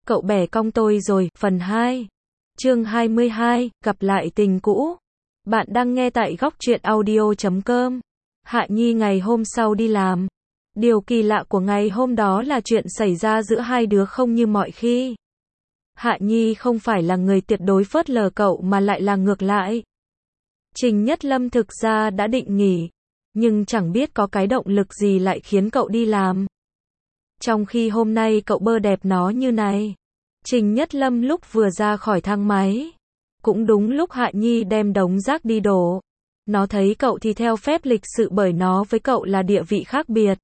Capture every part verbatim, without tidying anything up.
Cậu bẻ cong tôi rồi, phần hai. Chương hai mươi hai, gặp lại tình cũ. Bạn đang nghe tại góc truyện audio chấm com. Hạ Nhi ngày hôm sau đi làm. Điều kỳ lạ của ngày hôm đó là chuyện xảy ra giữa hai đứa không như mọi khi. Hạ Nhi không phải là người tuyệt đối phớt lờ cậu mà lại là ngược lại. Trình Nhất Lâm thực ra đã định nghỉ, nhưng chẳng biết có cái động lực gì lại khiến cậu đi làm. Trong khi hôm nay cậu bơ đẹp nó như này. Trình Nhất Lâm lúc vừa ra khỏi thang máy, cũng đúng lúc Hạ Nhi đem đống rác đi đổ. Nó thấy cậu thì theo phép lịch sự bởi nó với cậu là địa vị khác biệt.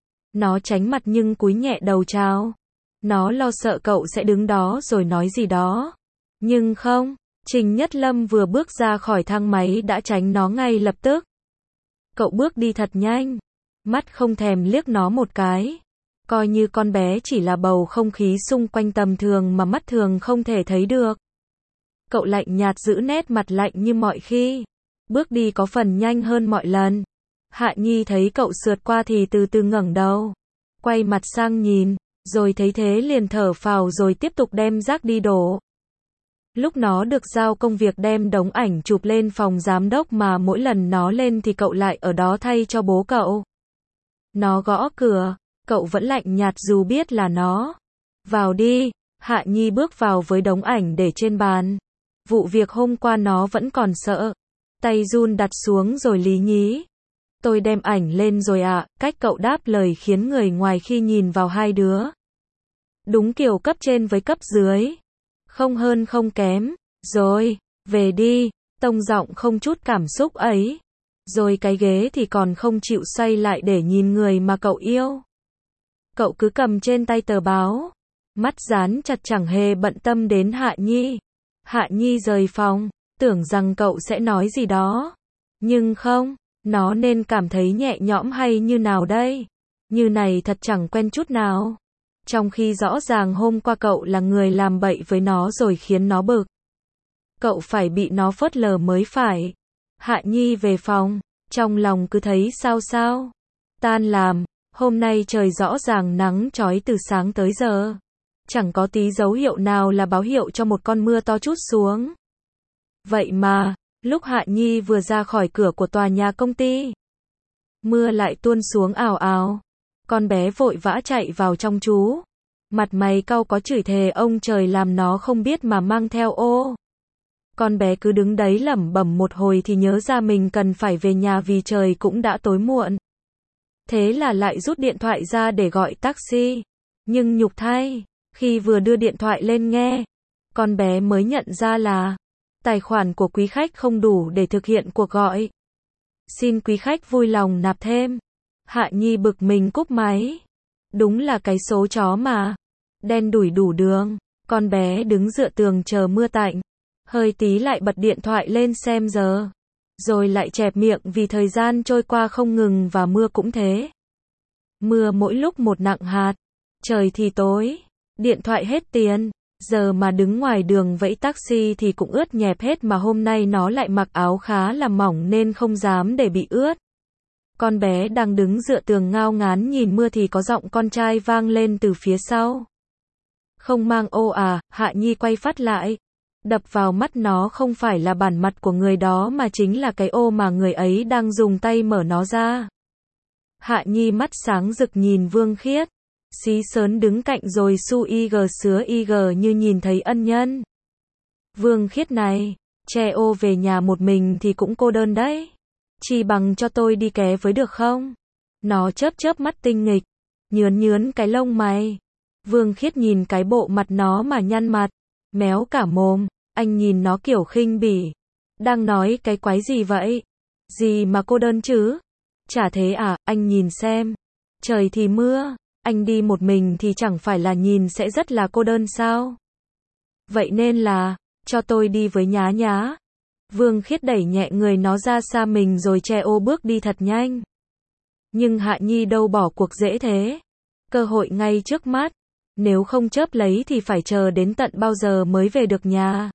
Nó tránh mặt nhưng cúi nhẹ đầu chào. Nó lo sợ cậu sẽ đứng đó rồi nói gì đó. Nhưng không, Trình Nhất Lâm vừa bước ra khỏi thang máy đã tránh nó ngay lập tức. Cậu bước đi thật nhanh, mắt không thèm liếc nó một cái. Coi như con bé chỉ là bầu không khí xung quanh tầm thường mà mắt thường không thể thấy được. Cậu lạnh nhạt giữ nét mặt lạnh như mọi khi. Bước đi có phần nhanh hơn mọi lần. Hạ Nhi thấy cậu sượt qua thì từ từ ngẩng đầu. Quay mặt sang nhìn, rồi thấy thế liền thở phào rồi tiếp tục đem rác đi đổ. Lúc nó được giao công việc đem đống ảnh chụp lên phòng giám đốc mà mỗi lần nó lên thì cậu lại ở đó thay cho bố cậu. Nó gõ cửa. Cậu vẫn lạnh nhạt dù biết là nó. Vào đi. Hạ Nhi bước vào với đống ảnh để trên bàn. Vụ việc hôm qua nó vẫn còn sợ. Tay run đặt xuống rồi lý nhí. Tôi đem ảnh lên rồi ạ. À. Cách cậu đáp lời khiến người ngoài khi nhìn vào hai đứa. Đúng kiểu cấp trên với cấp dưới. Không hơn không kém. Rồi, về đi. Tông giọng không chút cảm xúc ấy. Rồi cái ghế thì còn không chịu xoay lại để nhìn người mà cậu yêu. Cậu cứ cầm trên tay tờ báo, mắt dán chặt chẳng hề bận tâm đến Hạ Nhi. Hạ Nhi rời phòng, tưởng rằng cậu sẽ nói gì đó. Nhưng không, nó nên cảm thấy nhẹ nhõm hay như nào đây? Như này thật chẳng quen chút nào. Trong khi rõ ràng hôm qua cậu là người làm bậy với nó rồi khiến nó bực. Cậu phải bị nó phớt lờ mới phải. Hạ Nhi về phòng, trong lòng cứ thấy sao sao. Tan làm. Hôm nay trời rõ ràng nắng chói từ sáng tới giờ. Chẳng có tí dấu hiệu nào là báo hiệu cho một con mưa to trút xuống. Vậy mà, lúc Hạ Nhi vừa ra khỏi cửa của tòa nhà công ty, mưa lại tuôn xuống ào ào. Con bé vội vã chạy vào trong trú. Mặt mày cau có chửi thề ông trời làm nó không biết mà mang theo ô. Con bé cứ đứng đấy lẩm bẩm một hồi thì nhớ ra mình cần phải về nhà vì trời cũng đã tối muộn. Thế là lại rút điện thoại ra để gọi taxi. Nhưng nhục thay, khi vừa đưa điện thoại lên nghe, con bé mới nhận ra là tài khoản của quý khách không đủ để thực hiện cuộc gọi. Xin quý khách vui lòng nạp thêm. Hạ Nhi bực mình cúp máy. Đúng là cái số chó mà. Đen đủi đủ đường. Con bé đứng dựa tường chờ mưa tạnh. Hơi tí lại bật điện thoại lên xem giờ. Rồi lại chẹp miệng vì thời gian trôi qua không ngừng và mưa cũng thế. Mưa mỗi lúc một nặng hạt. Trời thì tối. Điện thoại hết tiền. Giờ mà đứng ngoài đường vẫy taxi thì cũng ướt nhẹp hết mà hôm nay nó lại mặc áo khá là mỏng nên không dám để bị ướt. Con bé đang đứng dựa tường ngao ngán nhìn mưa thì có giọng con trai vang lên từ phía sau. Không mang ô à? Hạ Nhi quay phát lại. Đập vào mắt nó không phải là bản mặt của người đó mà chính là cái ô mà người ấy đang dùng tay mở nó ra. Hạ Nhi mắt sáng rực nhìn Vương Khiết. Xí Sớn đứng cạnh rồi su y gờ sứa y gờ như nhìn thấy ân nhân. Vương Khiết này, che ô về nhà một mình thì cũng cô đơn đấy. Chỉ bằng cho tôi đi ké với được không? Nó chớp chớp mắt tinh nghịch, nhướn nhướn cái lông mày. Vương Khiết nhìn cái bộ mặt nó mà nhăn mặt, méo cả mồm. Anh nhìn nó kiểu khinh bỉ. Đang nói cái quái gì vậy? Gì mà cô đơn chứ? Chả thế à, anh nhìn xem. Trời thì mưa, anh đi một mình thì chẳng phải là nhìn sẽ rất là cô đơn sao? Vậy nên là, cho tôi đi với nhá nhá. Vương Khiết đẩy nhẹ người nó ra xa mình rồi che ô bước đi thật nhanh. Nhưng Hạ Nhi đâu bỏ cuộc dễ thế. Cơ hội ngay trước mắt. Nếu không chớp lấy thì phải chờ đến tận bao giờ mới về được nhà.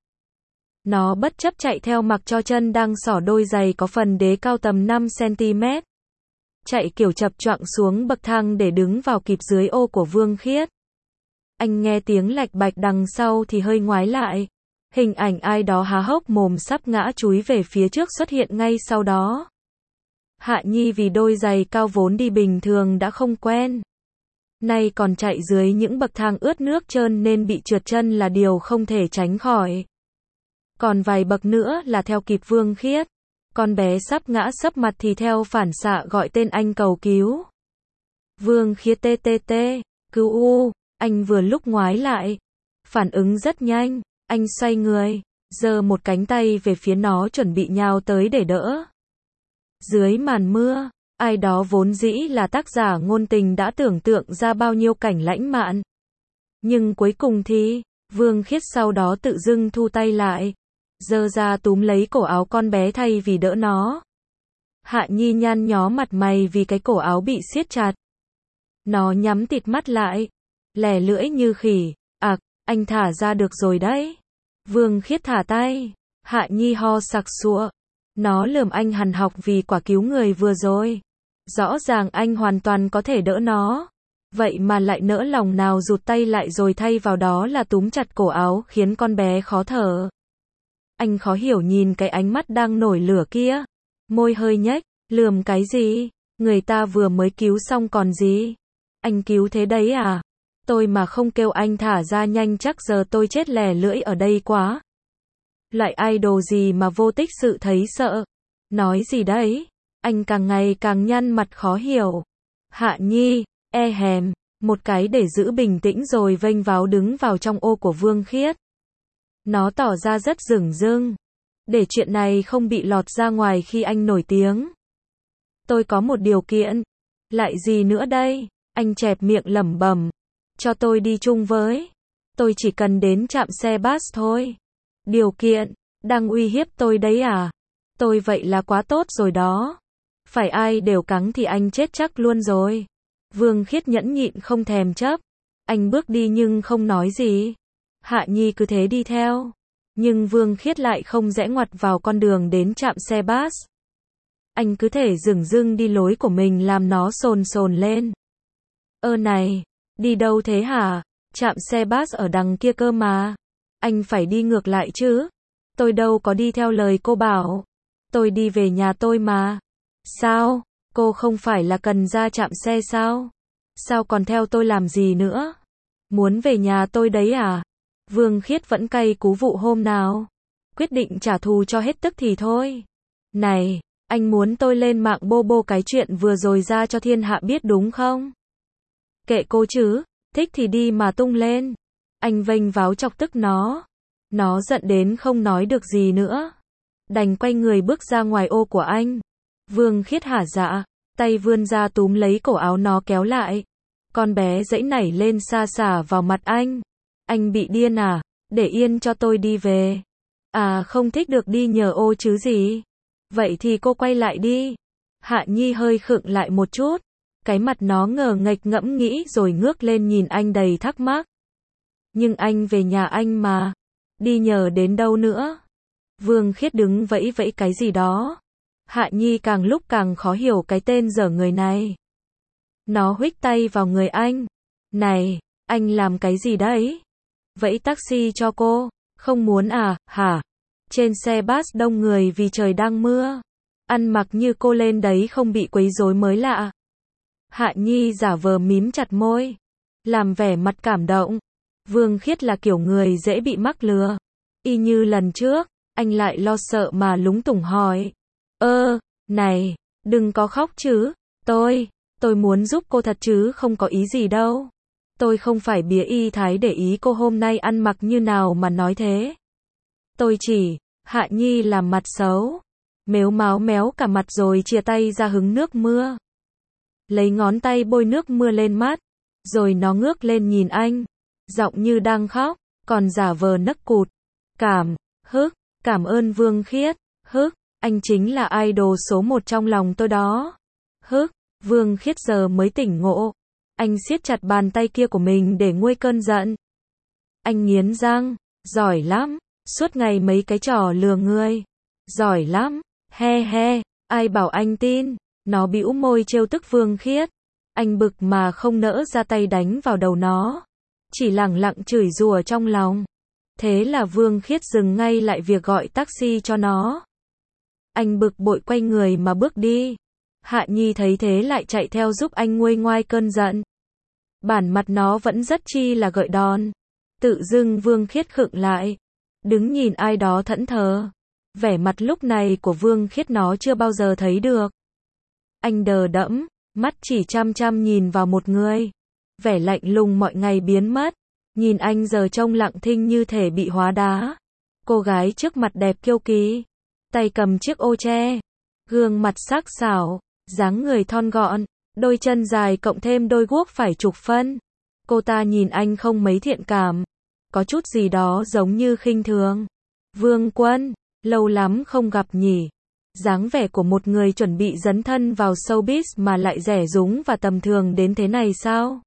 Nó bất chấp chạy theo mặc cho chân đang xỏ đôi giày có phần đế cao tầm năm xăng ti mét. Chạy kiểu chập choạng xuống bậc thang để đứng vào kịp dưới ô của Vương Khiết. Anh nghe tiếng lạch bạch đằng sau thì hơi ngoái lại. Hình ảnh ai đó há hốc mồm sắp ngã chúi về phía trước xuất hiện ngay sau đó. Hạ Nhi vì đôi giày cao vốn đi bình thường đã không quen. Nay còn chạy dưới những bậc thang ướt nước trơn nên bị trượt chân là điều không thể tránh khỏi. Còn vài bậc nữa là theo kịp Vương Khiết. Con bé sắp ngã sấp mặt thì theo phản xạ gọi tên anh cầu cứu. Vương Khiết tê tê tê, cứu u, anh vừa lúc ngoái lại. Phản ứng rất nhanh, anh xoay người, giơ một cánh tay về phía nó chuẩn bị nhào tới để đỡ. Dưới màn mưa, ai đó vốn dĩ là tác giả ngôn tình đã tưởng tượng ra bao nhiêu cảnh lãng mạn. Nhưng cuối cùng thì, Vương Khiết sau đó tự dưng thu tay lại, giơ ra túm lấy cổ áo con bé thay vì đỡ nó. Hạ Nhi nhăn nhó mặt mày vì cái cổ áo bị siết chặt. Nó nhắm tịt mắt lại, lè lưỡi như khỉ, ạc, anh thả ra được rồi đấy. Vương Khiết thả tay, Hạ Nhi ho sặc sụa. Nó lườm anh hằn học vì quả cứu người vừa rồi. Rõ ràng anh hoàn toàn có thể đỡ nó. Vậy mà lại nỡ lòng nào rụt tay lại rồi thay vào đó là túm chặt cổ áo khiến con bé khó thở. Anh khó hiểu nhìn cái ánh mắt đang nổi lửa kia. Môi hơi nhếch, lườm cái gì? Người ta vừa mới cứu xong còn gì? Anh cứu thế đấy à? Tôi mà không kêu anh thả ra nhanh chắc giờ tôi chết lè lưỡi ở đây quá. Loại idol gì mà vô tích sự thấy sợ. Nói gì đấy? Anh càng ngày càng nhăn mặt khó hiểu. Hạ Nhi, e hèm, một cái để giữ bình tĩnh rồi vênh váo đứng vào trong ô của Vương Khiết. Nó tỏ ra rất dửng dưng. Để chuyện này không bị lọt ra ngoài khi anh nổi tiếng. Tôi có một điều kiện. Lại gì nữa đây? Anh chẹp miệng lẩm bẩm. Cho tôi đi chung với. Tôi chỉ cần đến trạm xe bus thôi. Điều kiện, đang uy hiếp tôi đấy à? Tôi vậy là quá tốt rồi đó. Phải ai đều cắn thì anh chết chắc luôn rồi. Vương Khiết nhẫn nhịn không thèm chấp. Anh bước đi nhưng không nói gì. Hạ Nhi cứ thế đi theo. Nhưng Vương Khiết lại không rẽ ngoặt vào con đường đến trạm xe bus. Anh cứ thể dửng dưng đi lối của mình làm nó sồn sồn lên. Ơ này, đi đâu thế hả? Trạm xe bus ở đằng kia cơ mà. Anh phải đi ngược lại chứ. Tôi đâu có đi theo lời cô bảo. Tôi đi về nhà tôi mà. Sao? Cô không phải là cần ra trạm xe sao? Sao còn theo tôi làm gì nữa? Muốn về nhà tôi đấy à? Vương Khiết vẫn cay cú vụ hôm nào. Quyết định trả thù cho hết tức thì thôi. Này, anh muốn tôi lên mạng bô bô cái chuyện vừa rồi ra cho thiên hạ biết đúng không? Kệ cô chứ, thích thì đi mà tung lên. Anh vênh váo chọc tức nó. Nó giận đến không nói được gì nữa. Đành quay người bước ra ngoài ô của anh. Vương Khiết hả dạ, tay vươn ra túm lấy cổ áo nó kéo lại. Con bé giãy nảy lên sa sả vào mặt anh. Anh bị điên à? Để yên cho tôi đi về. À không thích được đi nhờ ô chứ gì? Vậy thì cô quay lại đi. Hạ Nhi hơi khựng lại một chút. Cái mặt nó ngờ nghệch ngẫm nghĩ rồi ngước lên nhìn anh đầy thắc mắc. Nhưng anh về nhà anh mà. Đi nhờ đến đâu nữa? Vương Khiết đứng vẫy vẫy cái gì đó. Hạ Nhi càng lúc càng khó hiểu cái tên dở người này. Nó huých tay vào người anh. Này, anh làm cái gì đấy? Vẫy taxi cho cô. Không muốn à, hả? Trên xe bus đông người vì trời đang mưa. Ăn mặc như cô lên đấy không bị quấy rối mới lạ. Hạ Nhi giả vờ mím chặt môi. Làm vẻ mặt cảm động. Vương Khiết là kiểu người dễ bị mắc lừa. Y như lần trước, anh lại lo sợ mà lúng túng hỏi. Ơ, này, đừng có khóc chứ. Tôi, tôi muốn giúp cô thật chứ không có ý gì đâu. Tôi không phải bía y thái để ý cô hôm nay ăn mặc như nào mà nói thế. Tôi chỉ, Hạ Nhi làm mặt xấu. Mếu máo méo cả mặt rồi chia tay ra hứng nước mưa. Lấy ngón tay bôi nước mưa lên mắt. Rồi nó ngước lên nhìn anh. Giọng như đang khóc, còn giả vờ nấc cụt. Cảm, hức, cảm ơn Vương Khiết, hức, anh chính là idol số một trong lòng tôi đó. Hức, Vương Khiết giờ mới tỉnh ngộ. Anh siết chặt bàn tay kia của mình để nguôi cơn giận. Anh nghiến răng, giỏi lắm, suốt ngày mấy cái trò lừa người. Giỏi lắm, he he, ai bảo anh tin. Nó bĩu môi trêu tức Vương Khiết. Anh bực mà không nỡ ra tay đánh vào đầu nó. chỉ lẳng lặng chửi rủa trong lòng. Thế là Vương Khiết dừng ngay lại việc gọi taxi cho nó. Anh bực bội quay người mà bước đi. Hạ Nhi thấy thế lại chạy theo giúp anh nguôi ngoai cơn giận. Bản mặt nó vẫn rất chi là gợi đòn. Tự dưng Vương Khiết khựng lại, đứng nhìn ai đó thẫn thờ. Vẻ mặt lúc này của Vương Khiết nó chưa bao giờ thấy được. Anh đờ đẫn, mắt chỉ chăm chăm nhìn vào một người. Vẻ lạnh lùng mọi ngày biến mất. Nhìn anh giờ trông lặng thinh như thể bị hóa đá. Cô gái trước mặt đẹp kiêu kỳ, tay cầm chiếc ô che, gương mặt sắc sảo, dáng người thon gọn, đôi chân dài cộng thêm đôi guốc phải chục phân. Cô ta nhìn anh không mấy thiện cảm, có chút gì đó giống như khinh thường. Vương Quân, lâu lắm không gặp nhỉ. Dáng vẻ của một người chuẩn bị dấn thân vào showbiz mà lại rẻ rúng và tầm thường đến thế này sao?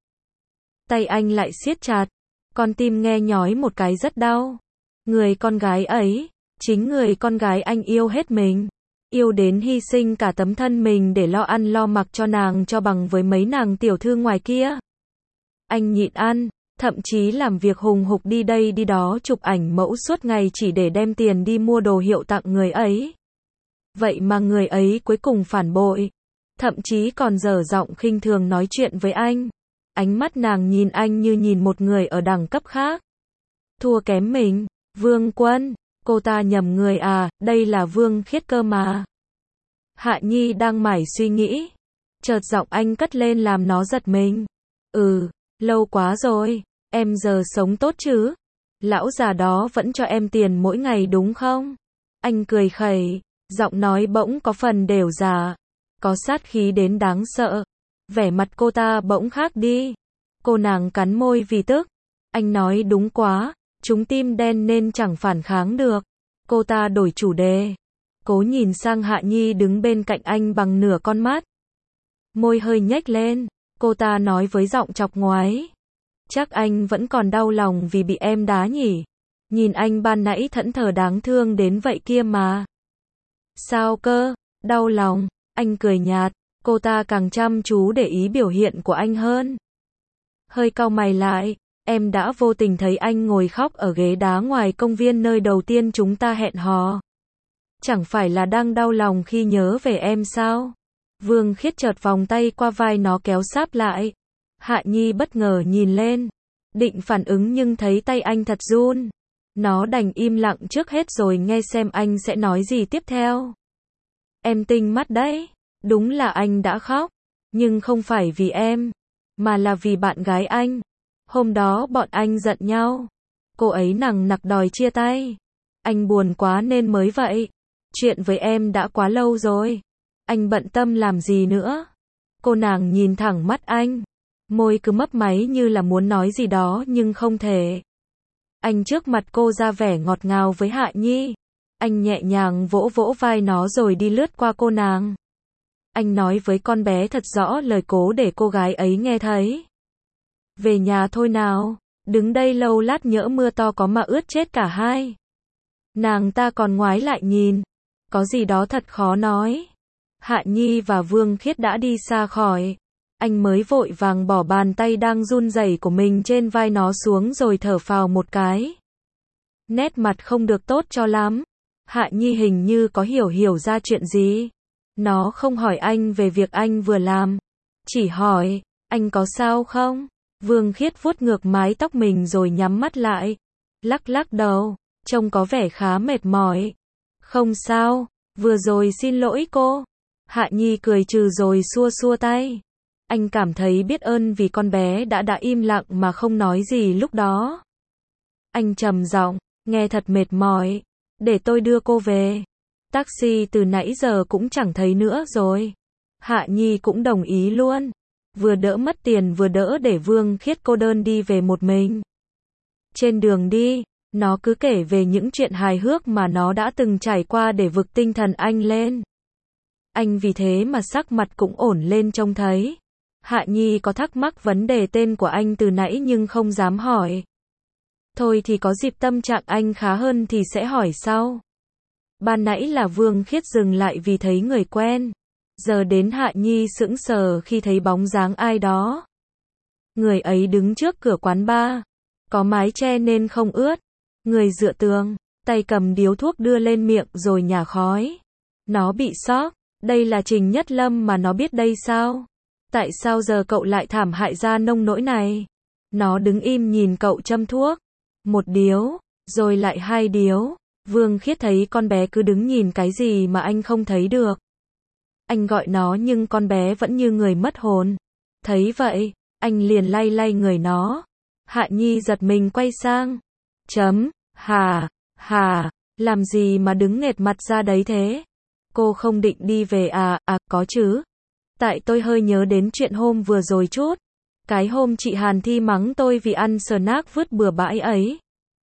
Tay anh lại siết chặt, con tim nghe nhói một cái rất đau. Người con gái ấy, chính người con gái anh yêu hết mình. Yêu đến hy sinh cả tấm thân mình để lo ăn lo mặc cho nàng cho bằng với mấy nàng tiểu thư ngoài kia. Anh nhịn ăn, thậm chí làm việc hùng hục đi đây đi đó chụp ảnh mẫu suốt ngày chỉ để đem tiền đi mua đồ hiệu tặng người ấy. Vậy mà người ấy cuối cùng phản bội, thậm chí còn dở giọng khinh thường nói chuyện với anh. Ánh mắt nàng nhìn anh như nhìn một người ở đẳng cấp khác. Thua kém mình, Vương Quân, cô ta nhầm người à, đây là Vương Khiết cơ mà. Hạ Nhi đang mải suy nghĩ, chợt giọng anh cất lên làm nó giật mình. Ừ, lâu quá rồi, em giờ sống tốt chứ? Lão già đó vẫn cho em tiền mỗi ngày đúng không? Anh cười khẩy, giọng nói bỗng có phần đều già, có sát khí đến đáng sợ. Vẻ mặt cô ta bỗng khác đi. Cô nàng cắn môi vì tức. Anh nói đúng quá, chúng tim đen nên chẳng phản kháng được. Cô ta đổi chủ đề, cố nhìn sang Hạ Nhi đứng bên cạnh anh bằng nửa con mắt. Môi hơi nhếch lên, cô ta nói với giọng chọc ngoáy. Chắc anh vẫn còn đau lòng vì bị em đá nhỉ? Nhìn anh ban nãy thẫn thờ đáng thương đến vậy kia mà. Sao cơ? Đau lòng? Anh cười nhạt. Cô ta càng chăm chú để ý biểu hiện của anh hơn. Hơi cau mày lại, em đã vô tình thấy anh ngồi khóc ở ghế đá ngoài công viên nơi đầu tiên chúng ta hẹn hò. Chẳng phải là đang đau lòng khi nhớ về em sao? Vương Khiết chợt vòng tay qua vai nó kéo sát lại. Hạ Nhi bất ngờ nhìn lên, định phản ứng nhưng thấy tay anh thật run. Nó đành im lặng trước hết rồi nghe xem anh sẽ nói gì tiếp theo. Em tinh mắt đấy. Đúng là anh đã khóc, nhưng không phải vì em, mà là vì bạn gái anh. Hôm đó bọn anh giận nhau, cô ấy nằng nặc đòi chia tay. Anh buồn quá nên mới vậy. Chuyện với em đã quá lâu rồi, anh bận tâm làm gì nữa. Cô nàng nhìn thẳng mắt anh, môi cứ mấp máy như là muốn nói gì đó nhưng không thể. Anh trước mặt cô ra vẻ ngọt ngào với Hạ Nhi. Anh nhẹ nhàng vỗ vỗ vai nó rồi đi lướt qua cô nàng. Anh nói với con bé thật rõ lời cố để cô gái ấy nghe thấy. Về nhà thôi nào, đứng đây lâu lát nhỡ mưa to có mà ướt chết cả hai. Nàng ta còn ngoái lại nhìn, có gì đó thật khó nói. Hạ Nhi và Vương Khiết đã đi xa khỏi. Anh mới vội vàng bỏ bàn tay đang run rẩy của mình trên vai nó xuống rồi thở phào một cái. Nét mặt không được tốt cho lắm. Hạ Nhi hình như có hiểu hiểu ra chuyện gì. Nó không hỏi anh về việc anh vừa làm, chỉ hỏi, anh có sao không? Vương Khiết vuốt ngược mái tóc mình rồi nhắm mắt lại, lắc lắc đầu, trông có vẻ khá mệt mỏi. Không sao, vừa rồi xin lỗi cô. Hạ Nhi cười trừ rồi xua xua tay. Anh cảm thấy biết ơn vì con bé đã đã im lặng mà không nói gì lúc đó. Anh trầm giọng, nghe thật mệt mỏi, để tôi đưa cô về. Taxi từ nãy giờ cũng chẳng thấy nữa rồi. Hạ Nhi cũng đồng ý luôn. Vừa đỡ mất tiền vừa đỡ để Vương Khiết cô đơn đi về một mình. Trên đường đi, nó cứ kể về những chuyện hài hước mà nó đã từng trải qua để vực tinh thần anh lên. Anh vì thế mà sắc mặt cũng ổn lên trông thấy. Hạ Nhi có thắc mắc vấn đề tên của anh từ nãy nhưng không dám hỏi. Thôi thì có dịp tâm trạng anh khá hơn thì sẽ hỏi sau. Ban nãy là Vương Khiết dừng lại vì thấy người quen. Giờ đến Hạ Nhi sững sờ khi thấy bóng dáng ai đó. Người ấy đứng trước cửa quán bar, Có mái che nên không ướt. Người dựa tường, tay cầm điếu thuốc đưa lên miệng rồi nhả khói. Nó bị sốc. Đây là Trình Nhất Lâm mà nó biết đây sao? Tại sao giờ cậu lại thảm hại ra nông nỗi này? Nó đứng im nhìn cậu châm thuốc. Một điếu, rồi lại hai điếu. Vương Khiết thấy con bé cứ đứng nhìn cái gì mà anh không thấy được. Anh gọi nó nhưng con bé vẫn như người mất hồn. Thấy vậy, anh liền lay lay người nó. Hạ Nhi giật mình quay sang. Chấm, hà, hà, làm gì mà đứng nghệt mặt ra đấy thế? Cô không định đi về à? À, có chứ. Tại tôi hơi nhớ đến chuyện hôm vừa rồi chút. Cái hôm chị Hàn Thi mắng tôi vì ăn snack vứt bừa bãi ấy.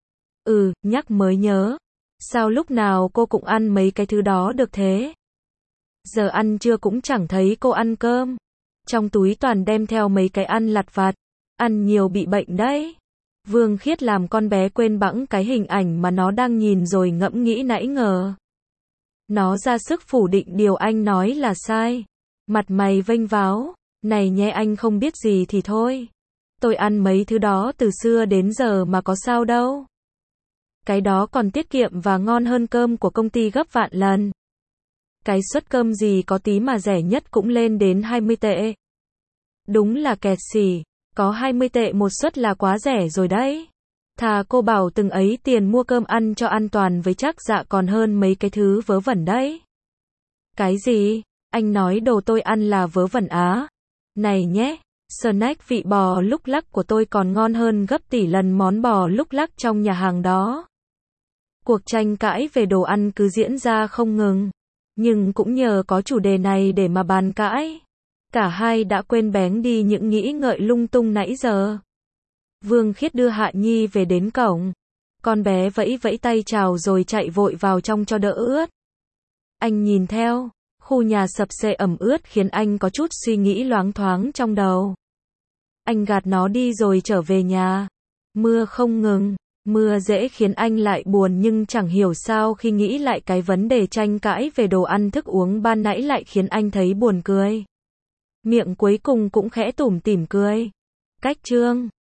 Ừ, nhắc mới nhớ. Sao lúc nào cô cũng ăn mấy cái thứ đó được thế? Giờ ăn trưa cũng chẳng thấy cô ăn cơm. Trong túi toàn đem theo mấy cái ăn lặt vặt. Ăn nhiều bị bệnh đấy. Vương Khiết làm con bé quên bẵng cái hình ảnh mà nó đang nhìn rồi ngẫm nghĩ nãy ngờ. Nó ra sức phủ định điều anh nói là sai. Mặt mày vênh váo. Này nhé, anh không biết gì thì thôi. Tôi ăn mấy thứ đó từ xưa đến giờ mà có sao đâu. Cái đó còn tiết kiệm và ngon hơn cơm của công ty gấp vạn lần. Cái suất cơm gì có tí mà rẻ nhất cũng lên đến hai mươi tệ. Đúng là kẹt xỉ. Có hai mươi tệ một suất là quá rẻ rồi đấy. Thà cô bảo từng ấy tiền mua cơm ăn cho an toàn với chắc dạ còn hơn mấy cái thứ vớ vẩn đấy. Cái gì? Anh nói đồ tôi ăn là vớ vẩn á? Này nhé, snack vị bò lúc lắc của tôi còn ngon hơn gấp tỷ lần món bò lúc lắc trong nhà hàng đó. Cuộc tranh cãi về đồ ăn cứ diễn ra không ngừng. Nhưng cũng nhờ có chủ đề này để mà bàn cãi. Cả hai đã quên bén đi những nghĩ ngợi lung tung nãy giờ. Vương Khiết đưa Hạ Nhi về đến cổng. Con bé vẫy vẫy tay chào rồi chạy vội vào trong cho đỡ ướt. Anh nhìn theo. Khu nhà sập xệ ẩm ướt khiến anh có chút suy nghĩ loáng thoáng trong đầu. Anh gạt nó đi rồi trở về nhà. Mưa không ngừng. Mưa dễ khiến anh lại buồn nhưng chẳng hiểu sao khi nghĩ lại cái vấn đề tranh cãi về đồ ăn thức uống ban nãy lại khiến anh thấy buồn cười. Miệng cuối cùng cũng khẽ tủm tỉm cười. Cách chương